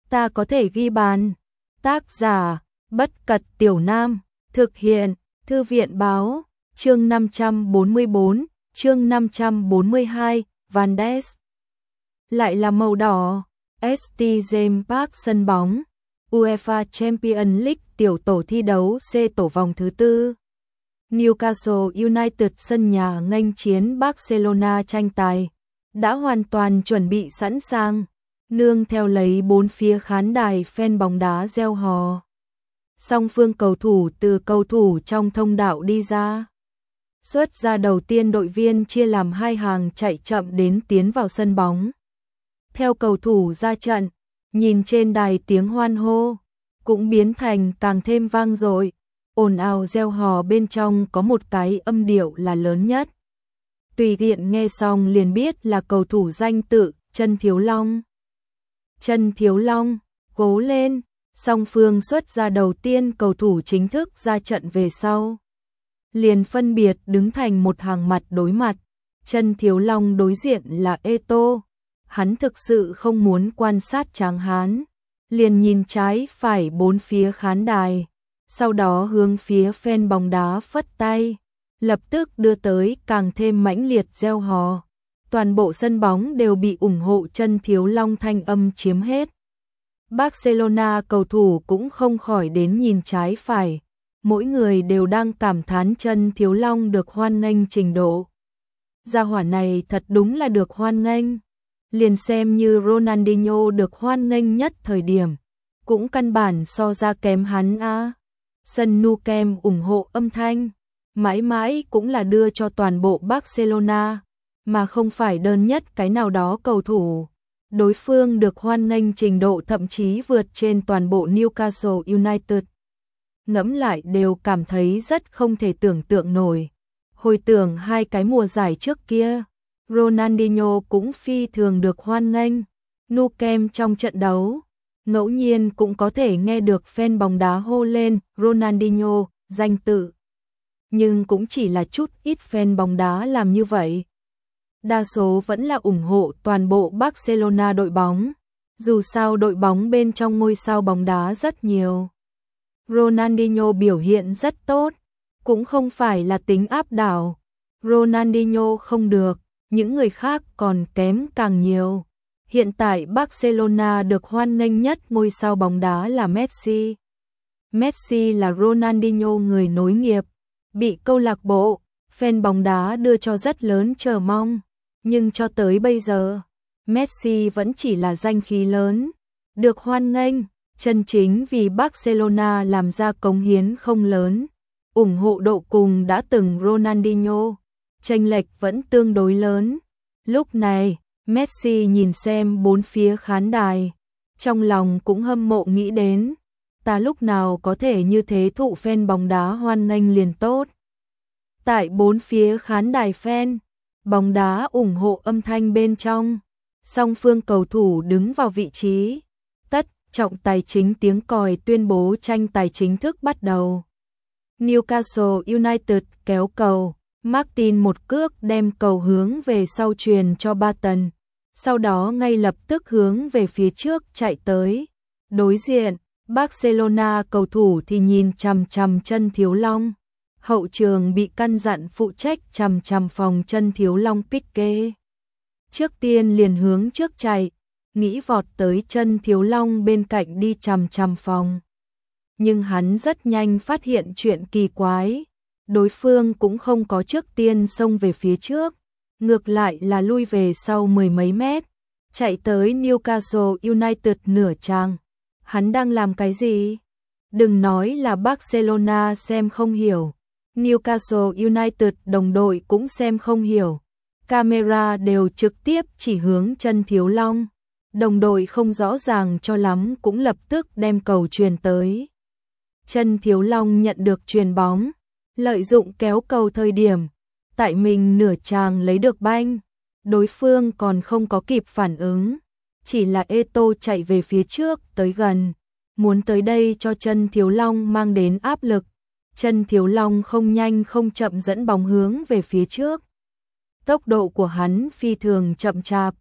ta có thể ghi bàn. Tác giả, Bất Cật Tiểu Nam, thực hiện, Thư viện Báo, chương 544, chương 542, Van Ness. Lại là màu đỏ, St. James Park sân bóng, UEFA Champions League tiểu tổ thi đấu C tổ vòng thứ tư. Newcastle United sân nhà nghênh chiến Barcelona tranh tài, đã hoàn toàn chuẩn bị sẵn sàng, nương theo lấy bốn phía khán đài fan bóng đá reo hò. Song phương cầu thủ từ cầu thủ trong thông đạo đi ra. Xuất ra đầu tiên đội viên chia làm hai hàng chạy chậm đến tiến vào sân bóng. Theo cầu thủ ra trận, nhìn trên đài tiếng hoan hô cũng biến thành càng thêm vang dội, ồn ào reo hò bên trong có một cái âm điệu là lớn nhất. Tùy tiện nghe xong liền biết là cầu thủ danh tự Trân Thiếu Long. Trân Thiếu Long, cố lên. Song phương xuất ra đầu tiên cầu thủ chính thức ra trận về sau. Liền phân biệt đứng thành một hàng mặt đối mặt. Trân Thiếu Long đối diện là Eto'o. Hắn thực sự không muốn quan sát Tráng Hán. Liền nhìn trái phải bốn phía khán đài. Sau đó hướng phía fan bóng đá phất tay. Lập tức đưa tới càng thêm mãnh liệt reo hò. Toàn bộ sân bóng đều bị ủng hộ Trân Thiếu Long thanh âm chiếm hết. Barcelona cầu thủ cũng không khỏi đến nhìn trái phải, mỗi người đều đang cảm thán Trân Thiếu Long được hoan nghênh trình độ. Gia hỏa này thật đúng là được hoan nghênh, liền xem như Ronaldinho được hoan nghênh nhất thời điểm, cũng căn bản so ra kém hắn a. Sân Nou Camp ủng hộ âm thanh, mãi mãi cũng là đưa cho toàn bộ Barcelona, mà không phải đơn nhất cái nào đó cầu thủ. Đối phương được hoan nghênh trình độ thậm chí vượt trên toàn bộ Newcastle United. Ngẫm lại đều cảm thấy rất không thể tưởng tượng nổi. Hồi tưởng hai cái mùa giải trước kia, Ronaldinho cũng phi thường được hoan nghênh. Nou Camp trong trận đấu, ngẫu nhiên cũng có thể nghe được fan bóng đá hô lên Ronaldinho danh tự. Nhưng cũng chỉ là chút ít fan bóng đá làm như vậy. Đa số vẫn là ủng hộ toàn bộ Barcelona đội bóng, dù sao đội bóng bên trong ngôi sao bóng đá rất nhiều. Ronaldinho biểu hiện rất tốt, cũng không phải là tính áp đảo. Ronaldinho không được, những người khác còn kém càng nhiều. Hiện tại Barcelona được hoan nghênh nhất ngôi sao bóng đá là Messi. Messi là Ronaldinho người nối nghiệp, bị câu lạc bộ, fan bóng đá đưa cho rất lớn chờ mong. Nhưng cho tới bây giờ, Messi vẫn chỉ là danh khí lớn, được hoan nghênh, chân chính vì Barcelona làm ra cống hiến không lớn, ủng hộ độ cùng đã từng Ronaldinho, chênh lệch vẫn tương đối lớn. Lúc này, Messi nhìn xem bốn phía khán đài, trong lòng cũng hâm mộ nghĩ đến, ta lúc nào có thể như thế thụ fan bóng đá hoan nghênh liền tốt. Tại bốn phía khán đài fan bóng đá ủng hộ âm thanh bên trong, song phương cầu thủ đứng vào vị trí, tất trọng tài chính tiếng còi tuyên bố tranh tài chính thức bắt đầu. Newcastle United kéo cầu, Martin một cước đem cầu hướng về sau truyền cho Barton, sau đó ngay lập tức hướng về phía trước chạy tới. Đối diện, Barcelona cầu thủ thì nhìn chằm chằm Trân Thiếu Long. Hậu trường bị căn dặn phụ trách chằm chằm phòng Trân Thiếu Long Pique. Trước tiên liền hướng trước chạy, nghĩ vọt tới Trân Thiếu Long bên cạnh đi chằm chằm phòng. Nhưng hắn rất nhanh phát hiện chuyện kỳ quái, đối phương cũng không có trước tiên xông về phía trước, ngược lại là lui về sau mười mấy mét, chạy tới Newcastle United nửa trang. Hắn đang làm cái gì? Đừng nói là Barcelona xem không hiểu. Newcastle United đồng đội cũng xem không hiểu. Camera đều trực tiếp chỉ hướng Trân Thiếu Long. Đồng đội không rõ ràng cho lắm cũng lập tức đem cầu truyền tới. Trân Thiếu Long nhận được chuyền bóng, lợi dụng kéo cầu thời điểm, tại mình nửa tràng lấy được banh. Đối phương còn không có kịp phản ứng, chỉ là Eto'o chạy về phía trước tới gần, muốn tới đây cho Trân Thiếu Long mang đến áp lực. Trân Thiếu Long không nhanh không chậm dẫn bóng hướng về phía trước. Tốc độ của hắn phi thường chậm chạp,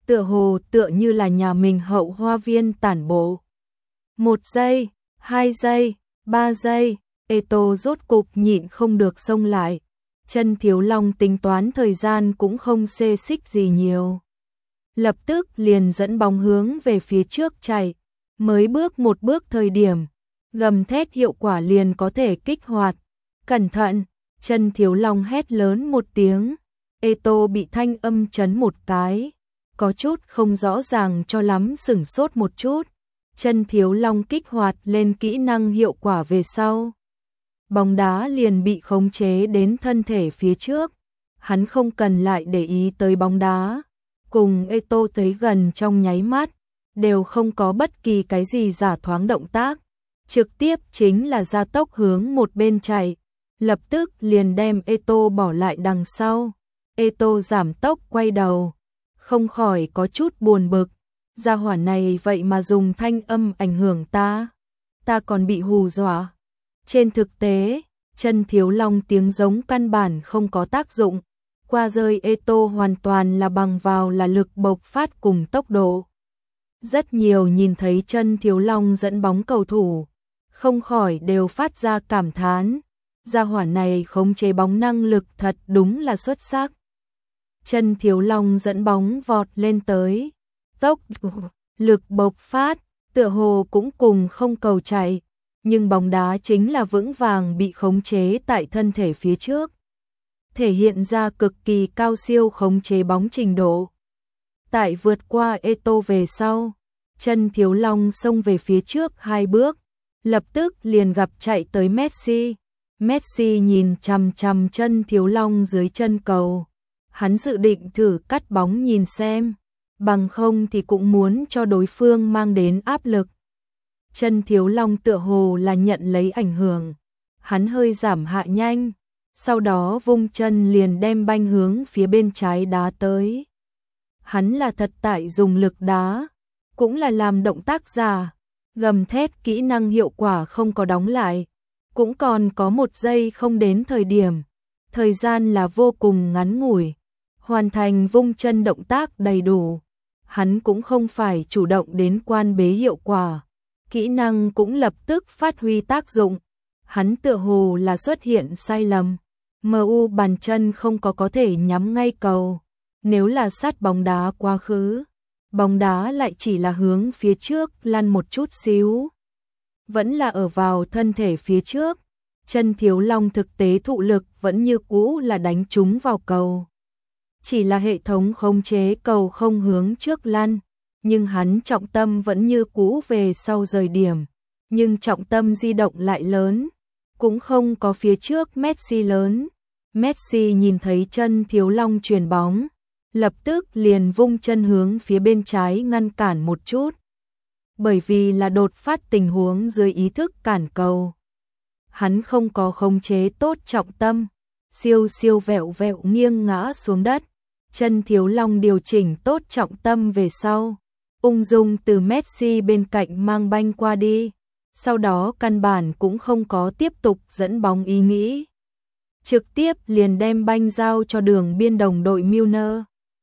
tựa như là nhà mình hậu hoa viên tản bộ. 1 giây, 2 giây, 3 giây, Eto rốt cục nhịn không được xông lại. Chân Thiếu Long tính toán thời gian cũng không xê xích gì nhiều. Lập tức liền dẫn bóng hướng về phía trước chạy, mới bước một bước thời điểm, gầm thét hiệu quả liền có thể kích hoạt. Cẩn thận, Chân Thiếu Long hét lớn một tiếng, Eto bị thanh âm chấn một cái, có chút không rõ ràng cho lắm, sửng sốt một chút. Chân Thiếu Long kích hoạt lên kỹ năng hiệu quả về sau, bóng đá liền bị khống chế đến thân thể phía trước, hắn không cần lại để ý tới bóng đá, cùng Eto tới gần trong nháy mắt, đều không có bất kỳ cái gì giả thoáng động tác, trực tiếp chính là gia tốc hướng một bên chạy, lập tức liền đem Eto bỏ lại đằng sau. Eto giảm tốc quay đầu, không khỏi có chút buồn bực, gia hỏa này vậy mà dùng thanh âm ảnh hưởng ta còn bị hù dọa. Trên thực tế, Chân Thiếu Long tiếng giống căn bản không có tác dụng, qua rơi Eto hoàn toàn là bằng vào là lực bộc phát cùng tốc độ. Rất nhiều nhìn thấy Chân Thiếu Long dẫn bóng cầu thủ, không khỏi đều phát ra cảm thán, gia hỏa này khống chế bóng năng lực thật đúng là xuất sắc. Chân Thiếu Long dẫn bóng vọt lên tới, tốc lực bộc phát, tựa hồ cũng cùng không cầu chạy, nhưng bóng đá chính là vững vàng bị khống chế tại thân thể phía trước, thể hiện ra cực kỳ cao siêu khống chế bóng trình độ. Tại vượt qua Eto về sau, Chân Thiếu Long xông về phía trước 2 bước, lập tức liền gặp chạy tới Messi. Messi nhìn chằm chằm Chân Thiếu Long dưới chân cầu, hắn dự định thử cắt bóng nhìn xem, bằng không thì cũng muốn cho đối phương mang đến áp lực. Chân Thiếu Long tựa hồ là nhận lấy ảnh hưởng, hắn hơi giảm hạ nhanh, sau đó vung chân liền đem banh hướng phía bên trái đá tới. Hắn là thật tại dùng lực đá, cũng là làm động tác giả, gầm thét kỹ năng hiệu quả không có đóng lại, cũng còn có 1 giây không đến thời gian là vô cùng ngắn ngủi, hoàn thành vung chân động tác đầy đủ. Hắn cũng không phải chủ động đến quan bế hiệu quả, kỹ năng cũng lập tức phát huy tác dụng, hắn tựa hồ là xuất hiện sai lầm. MU bàn chân không có thể nhắm ngay cầu, nếu là sát bóng đá quá khứ, bóng đá lại chỉ là hướng phía trước lăn một chút xíu, vẫn là ở vào thân thể phía trước. Chân Thiếu Long thực tế thụ lực vẫn như cũ là đánh trúng vào cầu, chỉ là hệ thống khống chế cầu không hướng trước lăn, nhưng hắn trọng tâm vẫn như cũ về sau rời điểm, nhưng trọng tâm di động lại lớn, cũng không có phía trước Messi lớn. Messi nhìn thấy Chân Thiếu Long chuyền bóng, lập tức liền vung chân hướng phía bên trái ngăn cản một chút, bởi vì là đột phát tình huống dưới ý thức cản cầu. Hắn không có khống chế tốt trọng tâm, siêu vẹo nghiêng ngã xuống đất. Chân Thiếu Long điều chỉnh tốt trọng tâm về sau, ung dung từ Messi bên cạnh mang banh qua đi, sau đó căn bản cũng không có tiếp tục dẫn bóng ý nghĩ, trực tiếp liền đem banh giao cho đường biên đồng đội Milner.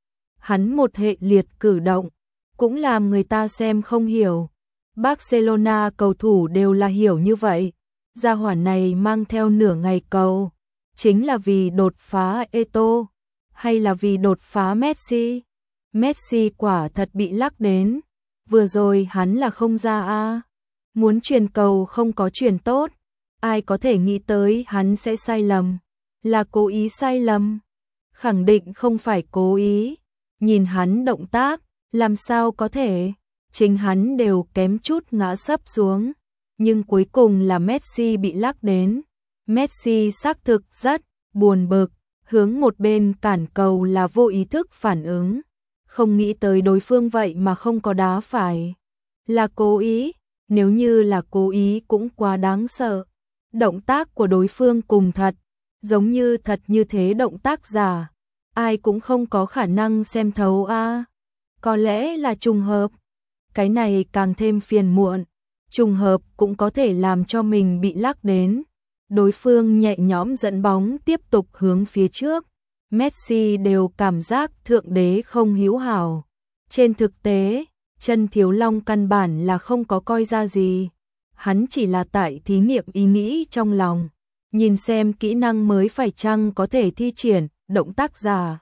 Hắn một hệ liệt cử động, cũng làm người ta xem không hiểu. Barcelona cầu thủ đều là hiểu như vậy, gia hỏa này mang theo nửa ngày cầu, chính là vì đột phá Eto, hay là vì đột phá Messi? Messi quả thật bị lắc đến, vừa rồi hắn là không ra a, muốn truyền cầu không có truyền tốt, ai có thể nghĩ tới hắn sẽ sai lầm, là cố ý sai lầm, khẳng định không phải cố ý, nhìn hắn động tác, làm sao có thể, chính hắn đều kém chút ngã sấp xuống, nhưng cuối cùng là Messi bị lắc đến. Messi xác thực rất buồn bực, hướng một bên cản cầu là vô ý thức phản ứng, không nghĩ tới đối phương vậy mà không có đá phải, là cố ý, nếu như là cố ý cũng quá đáng sợ. Động tác của đối phương cùng thật, giống như thật như thế động tác giả, ai cũng không có khả năng xem thấu a. Có lẽ là trùng hợp, cái này càng thêm phiền muộn, trùng hợp cũng có thể làm cho mình bị lắc đến. Đối phương nhẹ nhõm dẫn bóng tiếp tục hướng phía trước, Messi đều cảm giác thượng đế không hữu hảo. Trên thực tế, Chân Thiếu Long căn bản là không có coi ra gì. Hắn chỉ là tại thí nghiệm ý nghĩ trong lòng, nhìn xem kỹ năng mới phải chăng có thể thi triển, động tác giả.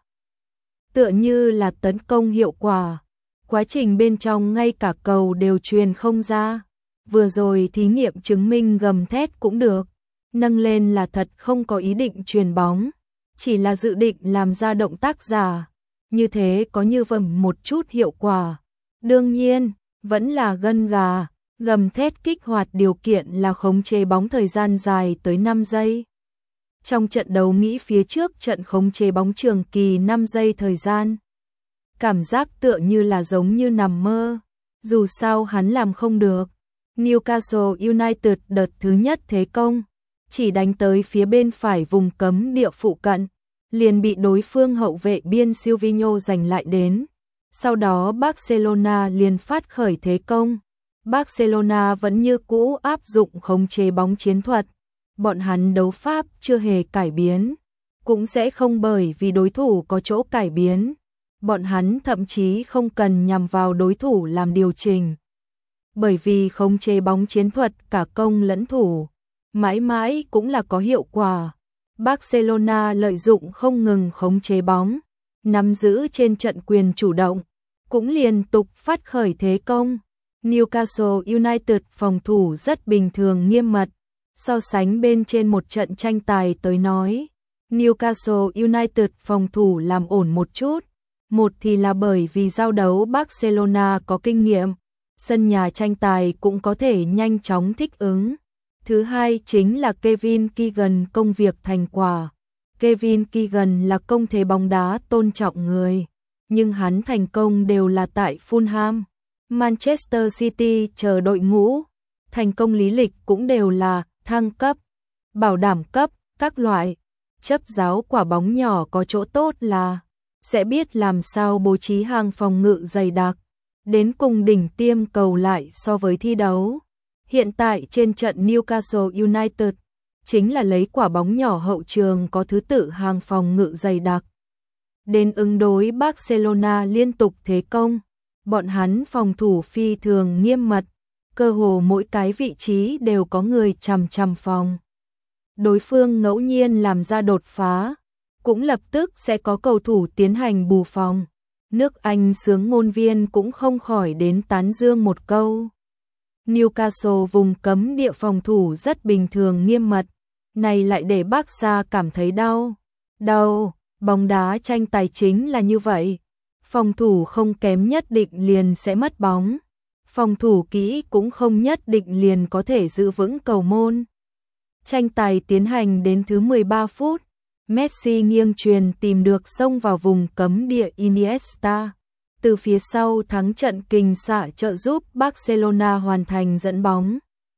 Tựa như là tấn công hiệu quả. Quá trình bên trong ngay cả cầu đều truyền không ra. Vừa rồi thí nghiệm chứng minh gầm thét cũng được. Nâng lên là thật không có ý định truyền bóng. Chỉ là dự định làm ra động tác giả. Như thế có như vậy một chút hiệu quả. Đương nhiên, vẫn là gân gà. Gầm thét kích hoạt điều kiện là khống chế bóng thời gian dài tới 5 giây. Trong trận đấu Mỹ phía trước trận khống chế bóng trường kỳ 5 giây thời gian. Cảm giác tựa như là giống như nằm mơ. Dù sao hắn làm không được. Newcastle United đợt thứ nhất thế công, chỉ đánh tới phía bên phải vùng cấm địa phụ cận, liền bị đối phương hậu vệ biên Silvinho giành lại đến. Sau đó Barcelona liền phát khởi thế công. Barcelona vẫn như cũ áp dụng khống chế bóng chiến thuật. Bọn hắn đấu pháp chưa hề cải biến, cũng sẽ không bởi vì đối thủ có chỗ cải biến. Bọn hắn thậm chí không cần nhằm vào đối thủ làm điều chỉnh. Bởi vì khống chế bóng chiến thuật cả công lẫn thủ, mãi mãi cũng là có hiệu quả. Barcelona lợi dụng không ngừng khống chế bóng, nắm giữ trên trận quyền chủ động, cũng liên tục phát khởi thế công. Newcastle United phòng thủ rất bình thường nghiêm mật. So sánh bên trên một trận tranh tài tới nói, Newcastle United phòng thủ làm ổn một chút. Một thì là bởi vì giao đấu Barcelona có kinh nghiệm, sân nhà tranh tài cũng có thể nhanh chóng thích ứng. Thứ hai chính là Kevin Keegan công việc thành quả. Kevin Keegan là công thế bóng đá tôn trọng người, nhưng hắn thành công đều là tại Fulham, Manchester City chờ đội ngũ. Thành công lý lịch cũng đều là thăng cấp, bảo đảm cấp, các loại. Chấp giáo quả bóng nhỏ có chỗ tốt là sẽ biết làm sao bố trí hàng phòng ngự dày đặc, đến cùng đỉnh tiêm cầu lại so với thi đấu. Hiện tại trên trận Newcastle United, chính là lấy quả bóng nhỏ hậu trường có thứ tự hàng phòng ngự dày đặc. Đến ứng đối Barcelona liên tục thế công, bọn hắn phòng thủ phi thường nghiêm mật, cơ hồ mỗi cái vị trí đều có người chằm chằm phòng. Đối phương ngẫu nhiên làm ra đột phá, cũng lập tức sẽ có cầu thủ tiến hành bù phòng. Nước Anh xướng ngôn viên cũng không khỏi đến tán dương một câu. Newcastle vùng cấm địa phòng thủ rất bình thường nghiêm mật, này lại để Barca cảm thấy đau. Bóng đá tranh tài chính là như vậy. Phòng thủ không kém nhất định liền sẽ mất bóng. Phòng thủ kỹ cũng không nhất định liền có thể giữ vững cầu môn. Tranh tài tiến hành đến thứ 13 phút, Messi nghiêng truyền tìm được xông vào vùng cấm địa Iniesta. Từ phía sau thắng trận kình xạ trợ giúp Barcelona hoàn thành dẫn bóng.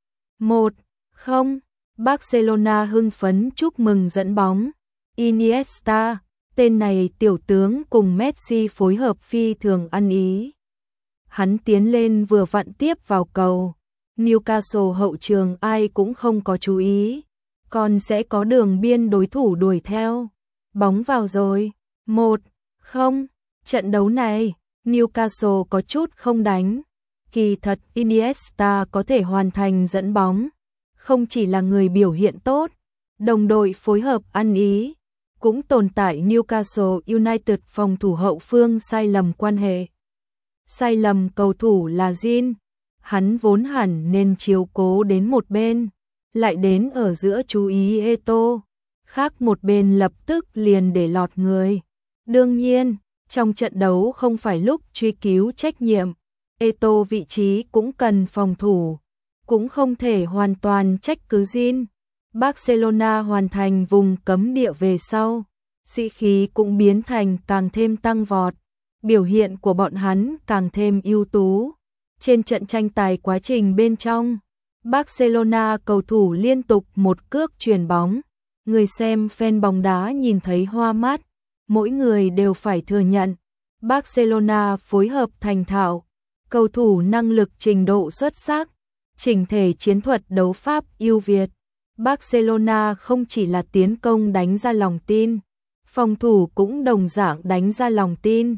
1-0, Barcelona hưng phấn chúc mừng dẫn bóng. Iniesta, tên này tiểu tướng cùng Messi phối hợp phi thường ăn ý. Hắn tiến lên vừa vặn tiếp vào cầu. Newcastle hậu trường ai cũng không có chú ý, còn sẽ có đường biên đối thủ đuổi theo. Bóng vào rồi, 1-0. Trận đấu này, Newcastle có chút không đánh. Kỳ thật Iniesta có thể hoàn thành dẫn bóng, không chỉ là người biểu hiện tốt, đồng đội phối hợp ăn ý, cũng tồn tại Newcastle United phòng thủ hậu phương sai lầm quan hệ. Sai lầm cầu thủ là Jin, hắn vốn hẳn nên chiếu cố đến một bên, lại đến ở giữa chú ý Eto'o, khác một bên lập tức liền để lọt người. Đương nhiên, trong trận đấu không phải lúc truy cứu trách nhiệm, Eto'o vị trí cũng cần phòng thủ, cũng không thể hoàn toàn trách cứ Jin. Barcelona hoàn thành vùng cấm địa về sau, sĩ khí cũng biến thành càng thêm tăng vọt, biểu hiện của bọn hắn càng thêm ưu tú. Trên trận tranh tài quá trình bên trong, Barcelona cầu thủ liên tục một cước chuyền bóng, người xem fan bóng đá nhìn thấy hoa mắt, mỗi người đều phải thừa nhận, Barcelona phối hợp thành thạo, cầu thủ năng lực trình độ xuất sắc, chỉnh thể chiến thuật đấu pháp ưu việt. Barcelona không chỉ là tiến công đánh ra lòng tin, phòng thủ cũng đồng dạng đánh ra lòng tin.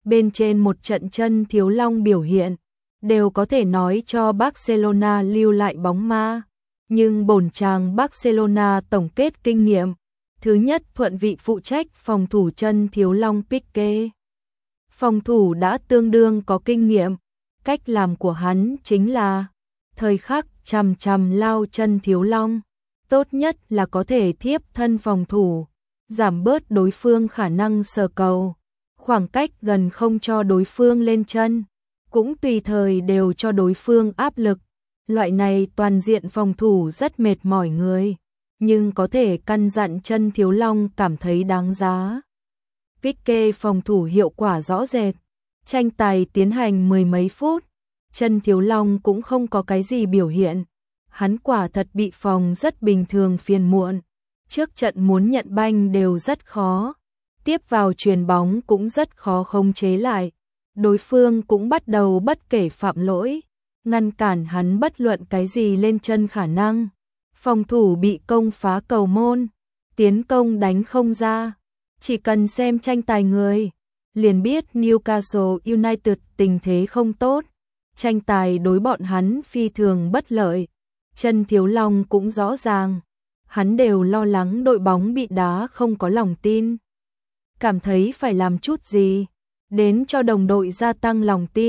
bên trên một trận chân thiếu long biểu hiện, đều có thể nói cho Barcelona lưu lại bóng ma. Nhưng bổn chàng Barcelona tổng kết kinh nghiệm. Thứ nhất, thuận vị phụ trách phòng thủ chân thiếu long Pique. Phòng thủ đã tương đương có kinh nghiệm, cách làm của hắn chính là thời khắc chằm chằm lao chân thiếu long, tốt nhất là có thể thiếp thân phòng thủ, giảm bớt đối phương khả năng sờ cầu, khoảng cách gần không cho đối phương lên chân, cũng tùy thời đều cho đối phương áp lực. Loại này toàn diện phòng thủ rất mệt mỏi người, nhưng có thể căn dặn chân thiếu long cảm thấy đáng giá. Pique phòng thủ hiệu quả rõ rệt, tranh tài tiến hành mười mấy phút, chân thiếu long cũng không có cái gì biểu hiện, hắn quả thật bị phòng rất bình thường phiền muộn, trước trận muốn nhận banh đều rất khó, tiếp vào chuyền bóng cũng rất khó khống chế lại, đối phương cũng bắt đầu bất kể phạm lỗi, ngăn cản hắn bất luận cái gì lên chân khả năng. Phòng thủ bị công phá cầu môn, tiến công đánh không ra, chỉ cần xem tranh tài người, liền biết Newcastle United tình thế không tốt, tranh tài đối bọn hắn phi thường bất lợi, chân thiếu long cũng rõ ràng, hắn đều lo lắng đội bóng bị đá không có lòng tin, cảm thấy phải làm chút gì, đến cho đồng đội gia tăng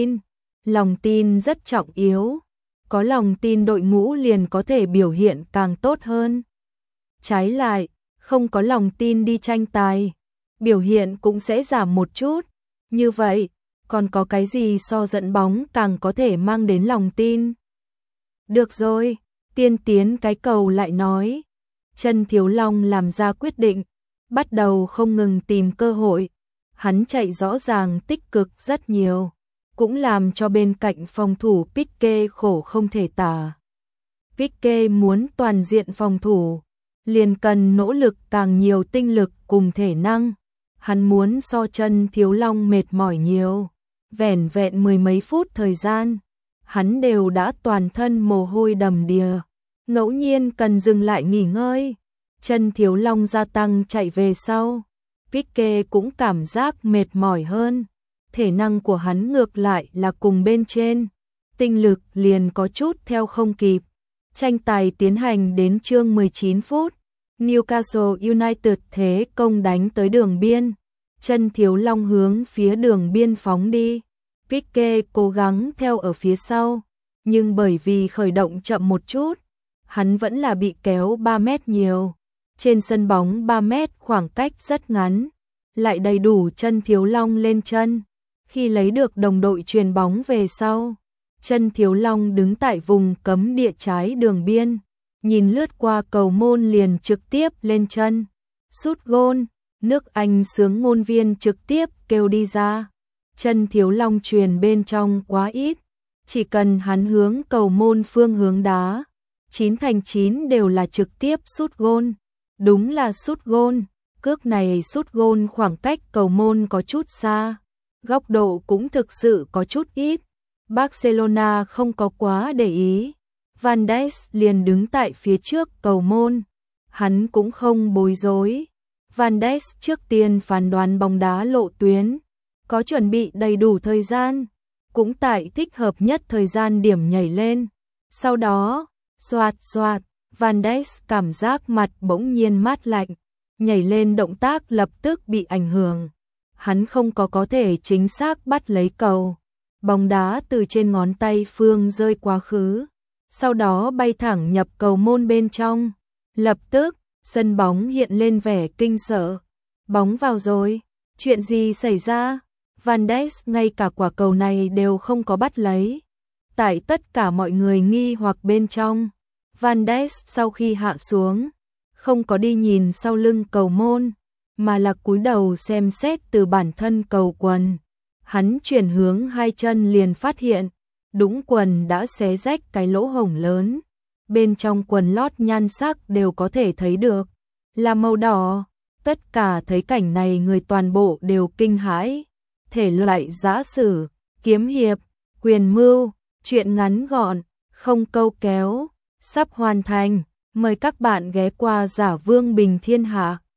lòng tin rất trọng yếu. Có lòng tin đội ngũ liền có thể biểu hiện càng tốt hơn. Trái lại, không có lòng tin đi tranh tài, biểu hiện cũng sẽ giảm một chút. Như vậy, còn có cái gì so dẫn bóng càng có thể mang đến lòng tin? Được rồi, tiên tiến cái cầu lại nói. Chân thiếu long làm ra quyết định, bắt đầu không ngừng tìm cơ hội. Hắn chạy rõ ràng tích cực rất nhiều, cũng làm cho bên cạnh phòng thủ Pique khổ không thể tả. Pique muốn toàn diện phòng thủ, liền cần nỗ lực càng nhiều tinh lực cùng thể năng. Hắn muốn so chân thiếu long mệt mỏi nhiều. Vẻn vẹn mười mấy phút thời gian, hắn đều đã toàn thân mồ hôi đầm đìa. Ngẫu nhiên cần dừng lại nghỉ ngơi. Chân thiếu long gia tăng chạy về sau. Pique cũng cảm giác mệt mỏi hơn. Thể năng của hắn ngược lại là cùng bên trên, tinh lực liền có chút theo không kịp. Tranh tài tiến hành đến chương 19 phút, Newcastle United thế công đánh tới đường biên, chân thiếu long hướng phía đường biên phóng đi, Pique cố gắng theo ở phía sau, nhưng bởi vì khởi động chậm một chút, hắn vẫn là bị kéo 3 mét nhiều, trên sân bóng 3 mét khoảng cách rất ngắn, lại đầy đủ chân thiếu long lên chân. Khi lấy được đồng đội chuyền bóng về sau, chân thiếu long đứng tại vùng cấm địa trái đường biên, nhìn lướt qua cầu môn liền trực tiếp lên chân. Sút gôn, nước Anh sướng ngôn viên trực tiếp kêu đi ra. Chân thiếu long chuyền bên trong quá ít, chỉ cần hắn hướng cầu môn phương hướng đá, 9 thành 9 đều là trực tiếp sút gôn. Đúng là sút gôn, cước này sút gôn khoảng cách cầu môn có chút xa. Góc độ cũng thực sự có chút ít. Barcelona không có quá để ý. Van Dijk liền đứng tại phía trước cầu môn. Hắn cũng không bối rối. Van Dijk trước tiên phán đoán bóng đá lộ tuyến, có chuẩn bị đầy đủ thời gian, cũng tại thích hợp nhất thời gian điểm nhảy lên. Sau đó, xoạt xoạt, Van Dijk cảm giác mặt bỗng nhiên mát lạnh, nhảy lên động tác lập tức bị ảnh hưởng. Hắn không có thể chính xác bắt lấy cầu. Bóng đá từ trên ngón tay phương rơi quá khứ, sau đó bay thẳng nhập cầu môn bên trong. Lập tức, sân bóng hiện lên vẻ kinh sợ. Bóng vào rồi, chuyện gì xảy ra? Van Dijk ngay cả quả cầu này đều không có bắt lấy. Tại tất cả mọi người nghi hoặc bên trong, Van Dijk sau khi hạ xuống, không có đi nhìn sau lưng cầu môn, mà là cúi đầu xem xét từ bản thân cầu quần. Hắn chuyển hướng hai chân liền phát hiện, đũng quần đã xé rách cái lỗ hổng lớn. Bên trong quần lót nhan sắc đều có thể thấy được, là màu đỏ. Tất cả thấy cảnh này người toàn bộ đều kinh hãi. Thể loại giã sử, kiếm hiệp, quyền mưu, truyện ngắn gọn, không câu kéo, sắp hoàn thành. Mời các bạn ghé qua Giả Vương Bình Thiên Hạ.